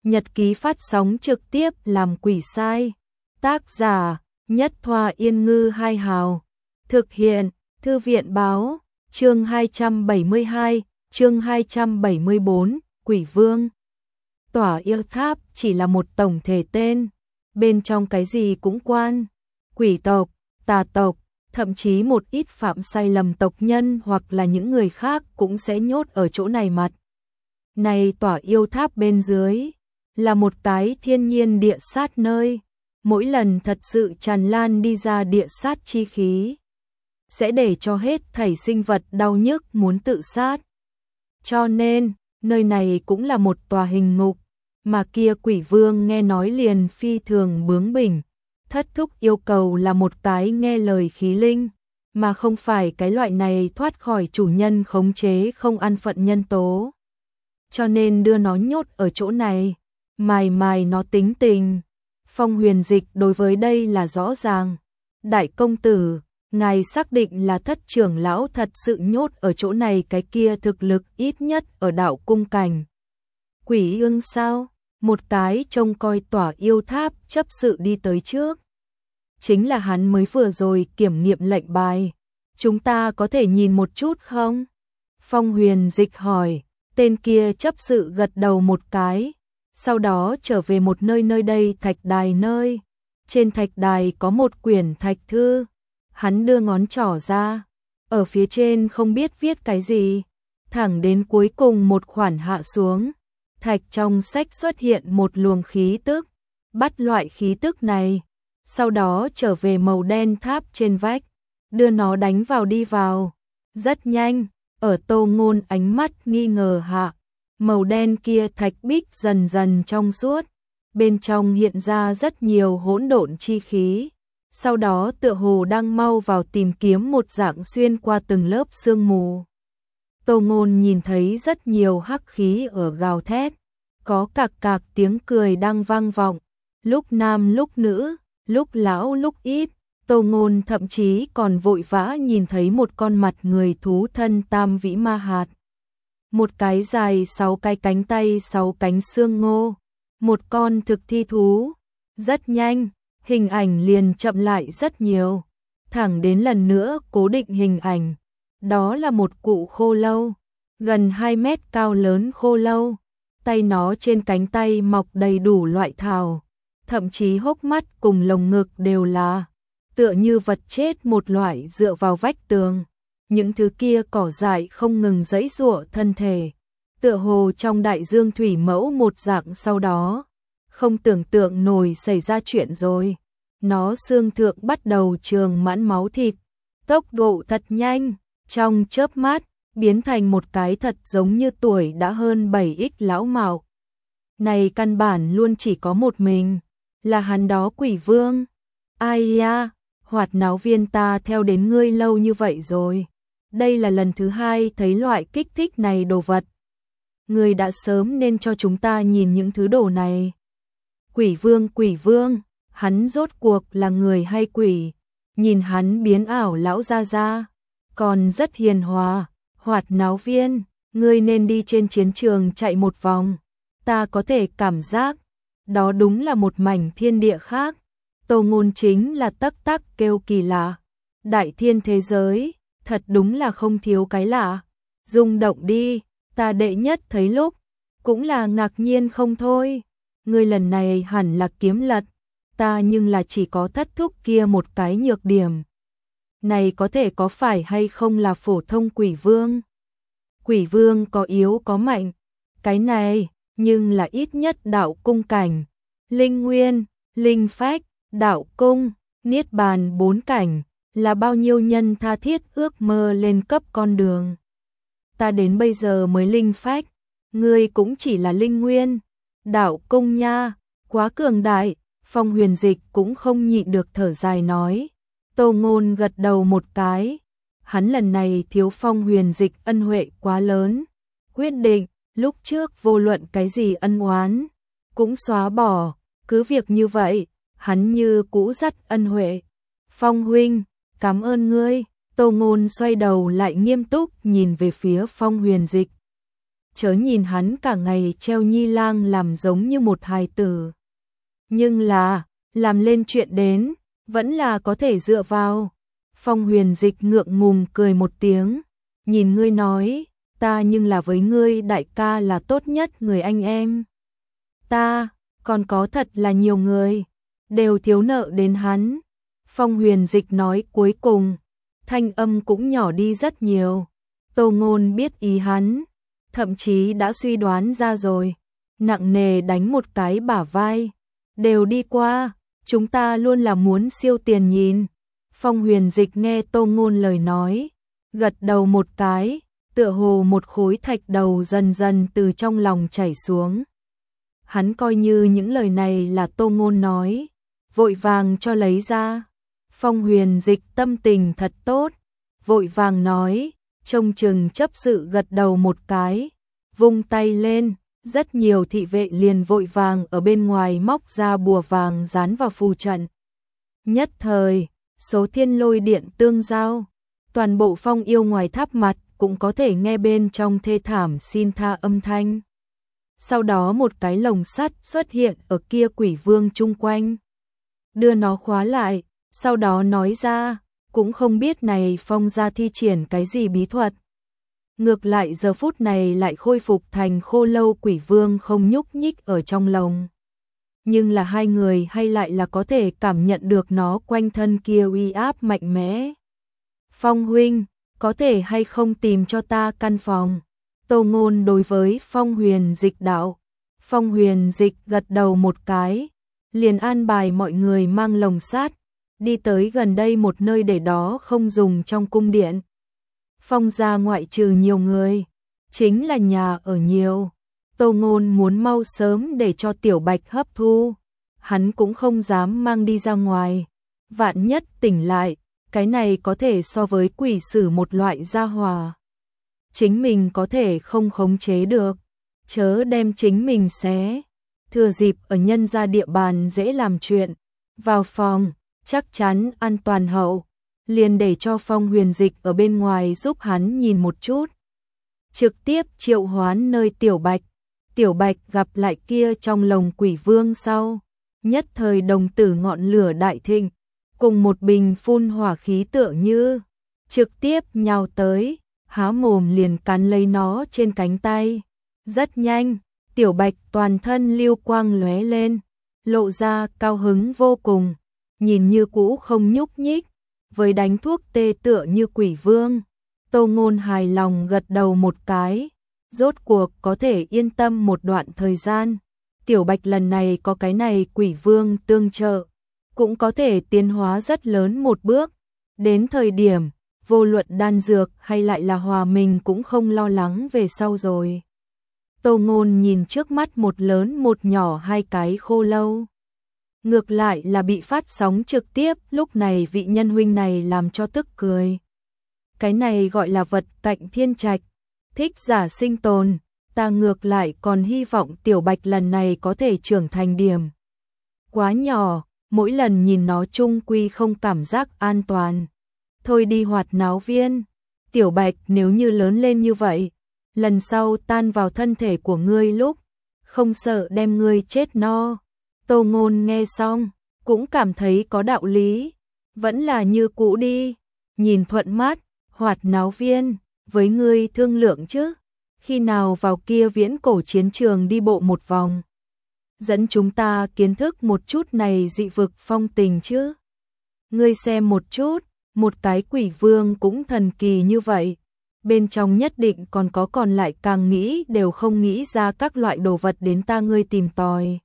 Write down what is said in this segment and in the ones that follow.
nhật ký phát sóng trực tiếp làm quỷ sai. Tác giả, Nhất Thoa Yên Ngư Hai Hào. Thực hiện, Thư viện Báo. Chương 272, chương 274, Quỷ Vương. Tỏa Yêu Tháp chỉ là một tổng thể tên, bên trong cái gì cũng quan. Quỷ tộc, tà tộc, thậm chí một ít phạm sai lầm tộc nhân hoặc là những người khác cũng sẽ nhốt ở chỗ này mặt. Này Tỏa Yêu Tháp bên dưới là một cái thiên nhiên địa sát nơi, mỗi lần thật sự tràn lan đi ra địa sát chi khí, sẽ để cho hết thảy sinh vật đau nhức muốn tự sát. Cho nên, nơi này cũng là một tòa hình ngục, mà kia quỷ vương nghe nói liền phi thường bướng bỉnh, thất thúc yêu cầu là một cái nghe lời khí linh, mà không phải cái loại này thoát khỏi chủ nhân khống chế không an phận nhân tố. Cho nên đưa nó nhốt ở chỗ này, mài mài nó tính tình. Phong Huyền Dịch đối với đây là rõ ràng. Đại công tử, ngài xác định là thất trưởng lão thật sự nhốt ở chỗ này, cái kia thực lực ít nhất ở đạo cung cảnh. Quỷ ương sao? Một cái trông coi Tỏa Yêu Tháp chấp sự đi tới trước. Chính là hắn mới vừa rồi kiểm nghiệm lệnh bài. Chúng ta có thể nhìn một chút không? Phong Huyền Dịch hỏi. Tên kia chấp sự gật đầu một cái. Sau đó trở về một nơi đây thạch đài nơi. Trên thạch đài có một quyển thạch thư. Hắn đưa ngón trỏ ra. Ở phía trên không biết viết cái gì. Thẳng đến cuối cùng một khoản hạ xuống. Thạch trong sách xuất hiện một luồng khí tức. Bắt loại khí tức này. Sau đó trở về màu đen tháp trên vách. Đưa nó đánh vào đi vào. Rất nhanh. Ở Tô Ngôn ánh mắt nghi ngờ hạ. Màu đen kia thạch bích dần dần trong suốt. Bên trong hiện ra rất nhiều hỗn độn chi khí. Sau đó tựa hồ đang mau vào tìm kiếm một dạng xuyên qua từng lớp sương mù. Tô Ngôn nhìn thấy rất nhiều hắc khí ở gào thét. Có cạc cạc tiếng cười đang vang vọng. Lúc nam lúc nữ, lúc lão lúc ít. Tô Ngôn thậm chí còn vội vã nhìn thấy một con mặt người thú thân tam vĩ ma hạt. Một cái dài 6 cái cánh tay 6 cánh xương ngô. Một con thực thi thú. Rất nhanh, hình ảnh liền chậm lại rất nhiều. Thẳng đến lần nữa cố định hình ảnh. Đó là một cụ khô lâu. Gần 2 mét cao lớn khô lâu. Tay nó trên cánh tay mọc đầy đủ loại thảo. Thậm chí hốc mắt cùng lồng ngực đều là tựa như vật chết một loại dựa vào vách tường. Những thứ kia cỏ dại không ngừng giãy giụa thân thể. Tựa hồ trong đại dương thủy mẫu một dạng sau đó. Không tưởng tượng nổi xảy ra chuyện rồi. Nó xương thượng bắt đầu trường mãn máu thịt. Tốc độ thật nhanh. Trong chớp mắt, biến thành một cái thật giống như tuổi đã hơn 7x lão mạo. Này căn bản luôn chỉ có một mình. Là hắn đó quỷ vương. Ai ya, Hoạt Náo Viên ta theo đến ngươi lâu như vậy rồi. Đây là lần thứ 2 thấy loại kích thích này đồ vật. Ngươi đã sớm nên cho chúng ta nhìn những thứ đồ này. Quỷ vương, hắn rốt cuộc là người hay quỷ? Nhìn hắn biến ảo lão ra, còn rất hiền hòa. Hoạt Náo Viên, ngươi nên đi trên chiến trường chạy một vòng. Ta có thể cảm giác, đó đúng là một mảnh thiên địa khác. Tô Ngôn chính là tắc tắc kêu kỳ lạ. Đại thiên thế giới, thật đúng là không thiếu cái lạ. Rung động đi, ta đệ nhất thấy lúc, cũng là ngạc nhiên không thôi. Ngươi lần này hẳn là kiếm lật, ta nhưng là chỉ có thất thúc kia một cái nhược điểm. Này có thể có phải hay không là phổ thông quỷ vương? Quỷ vương có yếu có mạnh, cái này, nhưng là ít nhất đạo cung cảnh, linh nguyên, linh phách, đạo cung, niết bàn 4 cảnh, là bao nhiêu nhân tha thiết ước mơ lên cấp con đường. Ta đến bây giờ mới linh phách, ngươi cũng chỉ là linh nguyên, đạo cung nha, quá cường đại. Phong Huyền Dịch cũng không nhịn được thở dài nói. Tô Ngôn gật đầu một cái. Hắn lần này thiếu Phong Huyền Dịch ân huệ quá lớn. Quyết định, lúc trước vô luận cái gì ân oán, cũng xóa bỏ. Cứ việc như vậy, hắn như cũ dắt ân huệ. Phong huynh, cảm ơn ngươi. Tô Ngôn xoay đầu lại nghiêm túc nhìn về phía Phong Huyền Dịch. chớ nhìn hắn cả ngày treo nhi lang làm giống như một hài tử. Nhưng là, làm lên chuyện đến, vẫn là có thể dựa vào. Phong Huyền Dịch ngượng ngùng cười một tiếng, nhìn ngươi nói, ta nhưng là với ngươi đại ca là tốt nhất người anh em. Ta, còn có thật là nhiều người, đều thiếu nợ đến hắn. Phong Huyền Dịch nói cuối cùng, thanh âm cũng nhỏ đi rất nhiều. Tô Ngôn biết ý hắn, thậm chí đã suy đoán ra rồi, nặng nề đánh một cái bả vai. Đều đi qua, chúng ta luôn là muốn siêu tiền nhìn. Phong Huyền Dịch nghe Tô Ngôn lời nói, gật đầu một cái, tựa hồ một khối thạch đầu dần dần từ trong lòng chảy xuống. Hắn coi như những lời này là Tô Ngôn nói, vội vàng cho lấy ra. Phong Huyền Dịch tâm tình thật tốt, vội vàng nói, trông chừng chấp sự gật đầu một cái, vung tay lên, rất nhiều thị vệ liền vội vàng ở bên ngoài móc ra bùa vàng dán vào phù trận. Nhất thời, số thiên lôi điện tương giao, toàn bộ phong yêu ngoài tháp mặt cũng có thể nghe bên trong thê thảm xin tha âm thanh. Sau đó một cái lồng sắt xuất hiện ở kia quỷ vương chung quanh, đưa nó khóa lại, sau đó nói ra, cũng không biết này Phong gia thi triển cái gì bí thuật. Ngược lại giờ phút này lại khôi phục thành khô lâu quỷ vương không nhúc nhích ở trong lồng. Nhưng là hai người hay lại là có thể cảm nhận được nó quanh thân kia uy áp mạnh mẽ. Phong huynh, có thể hay không tìm cho ta căn phòng? Tô Ngôn đối với Phong Huyền Dịch đạo. Phong Huyền Dịch gật đầu một cái, liền an bài mọi người mang lồng sắt, đi tới gần đây một nơi để đó không dùng trong cung điện. Phong gia ngoại trừ nhiều người, chính là nhà ở nhiều. Tô Ngôn muốn mau sớm để cho Tiểu Bạch hấp thu, hắn cũng không dám mang đi ra ngoài. Vạn nhất tỉnh lại, cái này có thể so với quỷ sử một loại gia hỏa. Chính mình có thể không khống chế được, chớ đem chính mình xé. Thừa dịp ở nhân gia địa bàn dễ làm chuyện, vào phòng, chắc chắn an toàn hậu. Liền để cho Phong Huyền Dịch ở bên ngoài giúp hắn nhìn một chút. Trực tiếp triệu hoán nơi Tiểu Bạch. Tiểu Bạch gặp lại kia trong lồng quỷ vương sau, nhất thời đồng tử ngọn lửa đại thịnh, cùng một bình phun hỏa khí tựa như, trực tiếp nhào tới, há mồm liền cắn lấy nó trên cánh tay. Rất nhanh, Tiểu Bạch toàn thân lưu quang lóe lên, lộ ra cao hứng vô cùng, nhìn như cũ không nhúc nhích, với đánh thuốc tê tựa như quỷ vương. Tô Ngôn hài lòng gật đầu một cái, rốt cuộc có thể yên tâm một đoạn thời gian. Tiểu Bạch lần này có cái này quỷ vương tương trợ, cũng có thể tiến hóa rất lớn một bước. Đến thời điểm, vô luận đan dược hay lại là hòa mình cũng không lo lắng về sau rồi. Tô Ngôn nhìn trước mắt một lớn một nhỏ hai cái khô lâu. Ngược lại là bị phát sóng trực tiếp, lúc này vị nhân huynh này làm cho tức cười. Cái này gọi là vật cạnh thiên trạch, thích giả sinh tồn, ta ngược lại còn hy vọng Tiểu Bạch lần này có thể trưởng thành điểm. Quá nhỏ, mỗi lần nhìn nó chung quy không cảm giác an toàn. Thôi đi hoạt náo viên, Tiểu Bạch nếu như lớn lên như vậy, lần sau tan vào thân thể của ngươi lúc, không sợ đem ngươi chết no. Tô Ngôn nghe xong, cũng cảm thấy có đạo lý, vẫn là như cũ đi, nhìn thuận mắt, hoạt náo viên, với ngươi thương lượng chứ, khi nào vào kia viễn cổ chiến trường đi bộ một vòng, dẫn chúng ta kiến thức một chút này dị vực phong tình chứ. Ngươi xem một chút, một cái quỷ vương cũng thần kỳ như vậy, bên trong nhất định còn có còn lại càng nghĩ đều không nghĩ ra các loại đồ vật đến ta ngươi tìm tòi.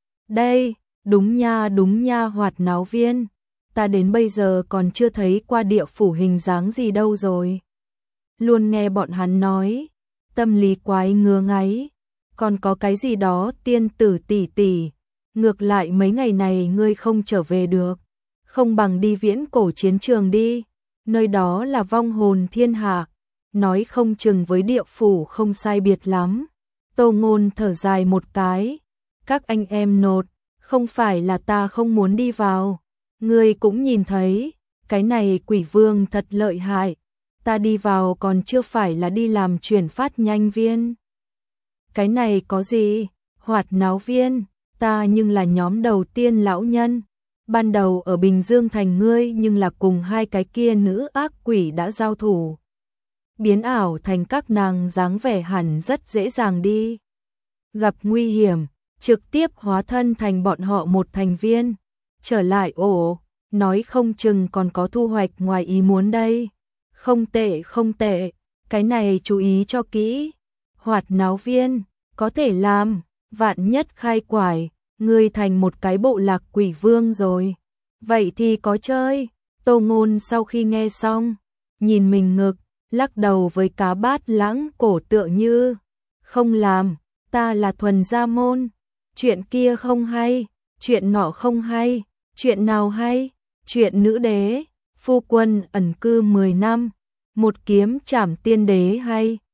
Đây, đúng nha hoạt náo viên, ta đến bây giờ còn chưa thấy qua địa phủ hình dáng gì đâu rồi. Luôn nghe bọn hắn nói, tâm lý quái ngứa ngáy, còn có cái gì đó tiên tử tỷ tỷ, ngược lại mấy ngày này ngươi không trở về được, không bằng đi viễn cổ chiến trường đi, nơi đó là vong hồn thiên hạ, nói không chừng với địa phủ không sai biệt lắm. Tô Ngôn thở dài một cái, các anh em nột, không phải là ta không muốn đi vào, ngươi cũng nhìn thấy, cái này quỷ vương thật lợi hại, ta đi vào còn chưa phải là đi làm chuyển phát nhanh viên. cái này có gì? Hoạt náo viên, ta nhưng là nhóm đầu tiên lão nhân. Ban đầu ở Bình Dương thành ngươi nhưng là cùng hai cái kia nữ ác quỷ đã giao thủ. Biến ảo thành các nàng dáng vẻ hẳn rất dễ dàng đi. Gặp nguy hiểm, trực tiếp hóa thân thành bọn họ một thành viên. Trở lại ổ, nói không chừng còn có thu hoạch ngoài ý muốn đây. Không tệ không tệ, cái này chú ý cho kỹ. Hoạt náo viên, có thể làm, vạn nhất khai quải, ngươi thành một cái bộ lạc quỷ vương rồi. Vậy thì có chơi. Tô Ngôn sau khi nghe xong, nhìn mình ngực, lắc đầu với cá bát lãng cổ tựa như, không làm, ta là thuần gia môn, chuyện kia không hay, chuyện nọ không hay, chuyện nào hay, chuyện nữ đế, phu quân ẩn cư 10 năm, một kiếm trảm tiên đế hay.